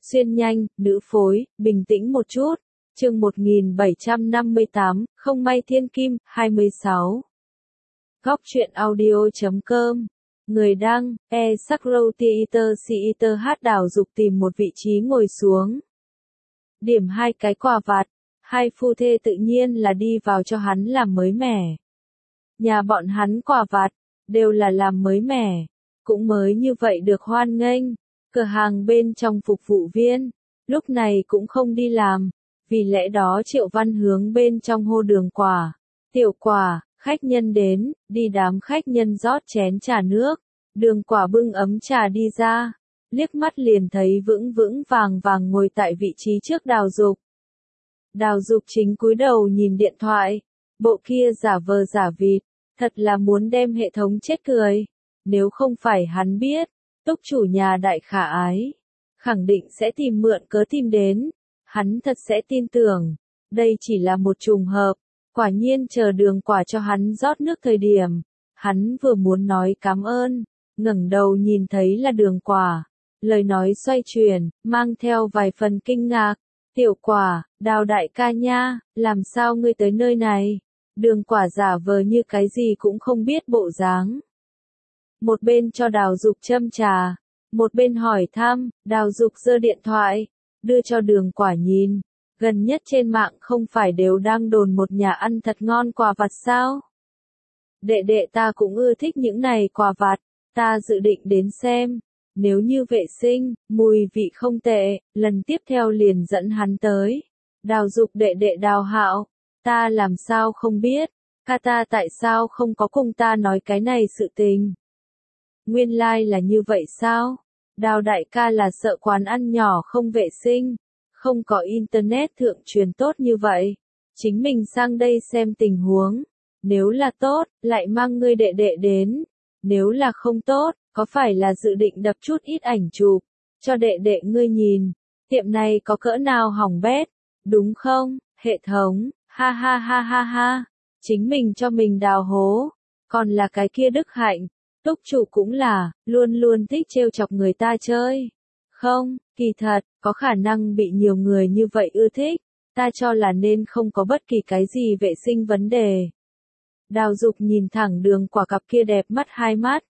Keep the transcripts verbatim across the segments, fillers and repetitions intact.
Xuyên nhanh, nữ phối, bình tĩnh một chút. Chương một nghìn bảy trăm năm mươi tám, không may thiên kim, hai mươi sáu. Góc truyện audio chấm com. Người đăng, e Sakrow Theater Theater hát Đào Dục tìm một vị trí ngồi xuống. Điểm hai cái quà vặt. Hai phu thê tự nhiên là đi vào cho hắn làm mới mẻ. Nhà bọn hắn quà vặt, đều là làm mới mẻ. Cũng mới như vậy được hoan nghênh. Cửa hàng bên trong phục vụ viên, lúc này cũng không đi làm. Vì lẽ đó Triệu Văn hướng bên trong hô Đường Quả. Tiểu Quả, khách nhân đến, đi đám khách nhân rót chén trà nước. Đường Quả bưng ấm trà đi ra. Liếc mắt liền thấy vững vững vàng vàng ngồi tại vị trí trước Đào Dục. Đào Dục chính cúi đầu nhìn điện thoại. Bộ kia giả vờ giả vịt, thật là muốn đem hệ thống chết cười. Nếu không phải hắn biết, túc chủ nhà đại khả ái, khẳng định sẽ tìm mượn cớ tìm đến. Hắn thật sẽ tin tưởng, đây chỉ là một trùng hợp. Quả nhiên chờ Đường Quả cho hắn rót nước thời điểm, hắn vừa muốn nói cảm ơn, ngẩng đầu nhìn thấy là Đường Quả. Lời nói xoay chuyển, mang theo vài phần kinh ngạc. Tiểu Quả, Đào đại ca nha, làm sao ngươi tới nơi này? Đường Quả giả vờ như cái gì cũng không biết bộ dáng. Một bên cho Đào Dục châm trà, một bên hỏi thăm. Đào Dục giơ điện thoại, đưa cho Đường Quả nhìn. Gần nhất trên mạng không phải đều đang đồn một nhà ăn thật ngon quà vặt sao? Đệ đệ ta cũng ưa thích những này quà vặt, ta dự định đến xem. Nếu như vệ sinh, mùi vị không tệ, lần tiếp theo liền dẫn hắn tới. Đào Dục đệ đệ Đào Hạo, ta làm sao không biết, ca ta tại sao không có cùng ta nói cái này sự tình. Nguyên lai like là như vậy sao? Đào đại ca là sợ quán ăn nhỏ không vệ sinh, không có internet thượng truyền tốt như vậy. Chính mình sang đây xem tình huống. Nếu là tốt, lại mang ngươi đệ đệ đến. Nếu là không tốt, có phải là dự định đập chút ít ảnh chụp, cho đệ đệ ngươi nhìn. Tiệm này có cỡ nào hỏng bét, đúng không, hệ thống, ha ha ha ha ha. Chính mình cho mình đào hố, còn là cái kia Đức Hạnh. Túc chủ cũng là, luôn luôn thích trêu chọc người ta chơi. Không, kỳ thật, có khả năng bị nhiều người như vậy ưa thích. Ta cho là nên không có bất kỳ cái gì vệ sinh vấn đề. Đào Dục nhìn thẳng Đường Quả cặp kia đẹp mắt hai mắt.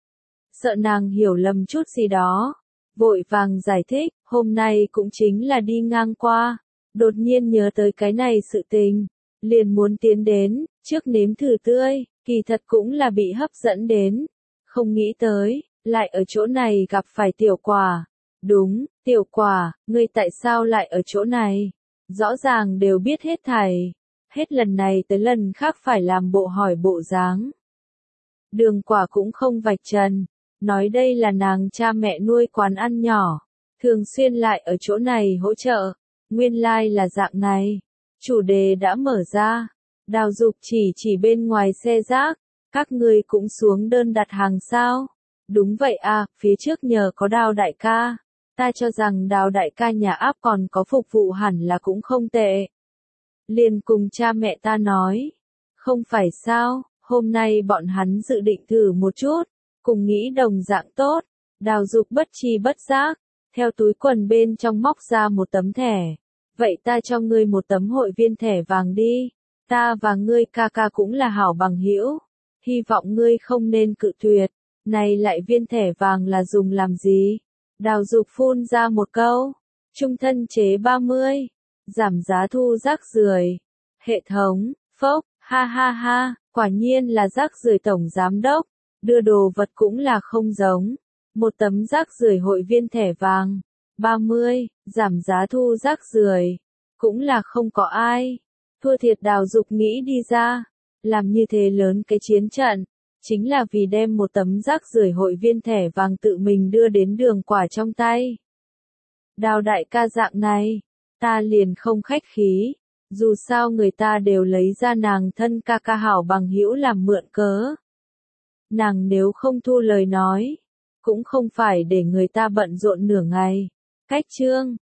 Sợ nàng hiểu lầm chút gì đó. Vội vàng giải thích, hôm nay cũng chính là đi ngang qua. Đột nhiên nhớ tới cái này sự tình. Liền muốn tiến đến, trước nếm thử tươi, kỳ thật cũng là bị hấp dẫn đến. Không nghĩ tới, lại ở chỗ này gặp phải Tiểu Quả. Đúng, Tiểu Quả, ngươi tại sao lại ở chỗ này? Rõ ràng đều biết hết thảy. Hết lần này tới lần khác phải làm bộ hỏi bộ dáng. Đường Quả cũng không vạch trần, nói đây là nàng cha mẹ nuôi quán ăn nhỏ, thường xuyên lại ở chỗ này hỗ trợ. Nguyên lai like là dạng này. Chủ đề đã mở ra. Đào Dục chỉ chỉ bên ngoài xe rác. Các ngươi cũng xuống đơn đặt hàng sao? Đúng vậy à, phía trước nhờ có Đào đại ca. Ta cho rằng Đào đại ca nhà áp còn có phục vụ hẳn là cũng không tệ. Liền cùng cha mẹ ta nói. Không phải sao, hôm nay bọn hắn dự định thử một chút, cùng nghĩ đồng dạng tốt. Đào Dục bất tri bất giác, theo túi quần bên trong móc ra một tấm thẻ. Vậy ta cho ngươi một tấm hội viên thẻ vàng đi. Ta và ngươi ca ca cũng là hảo bằng hữu. Hy vọng ngươi không nên cự tuyệt. Này lại viên thẻ vàng là dùng làm gì? Đào Dục phun ra một câu. Trung thân chế ba mươi. Giảm giá thu rác rưởi. Hệ thống, phốc, ha ha ha, quả nhiên là rác rưởi tổng giám đốc. Đưa đồ vật cũng là không giống. Một tấm rác rưởi hội viên thẻ vàng. ba mươi, giảm giá thu rác rưởi. Cũng là không có ai. Thua thiệt Đào Dục nghĩ đi ra. Làm như thế lớn cái chiến trận. Chính là vì đem một tấm rác rưởi hội viên thẻ vàng tự mình đưa đến Đường Quả trong tay. Đào đại ca dạng này, ta liền không khách khí. Dù sao người ta đều lấy ra nàng thân ca ca hảo bằng hữu làm mượn cớ. Nàng nếu không thu lời nói, cũng không phải để người ta bận rộn nửa ngày. Cách chương,